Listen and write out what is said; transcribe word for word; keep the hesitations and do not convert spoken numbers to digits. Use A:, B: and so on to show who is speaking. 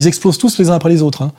A: Ils explosent tous les uns après les autres. Hein.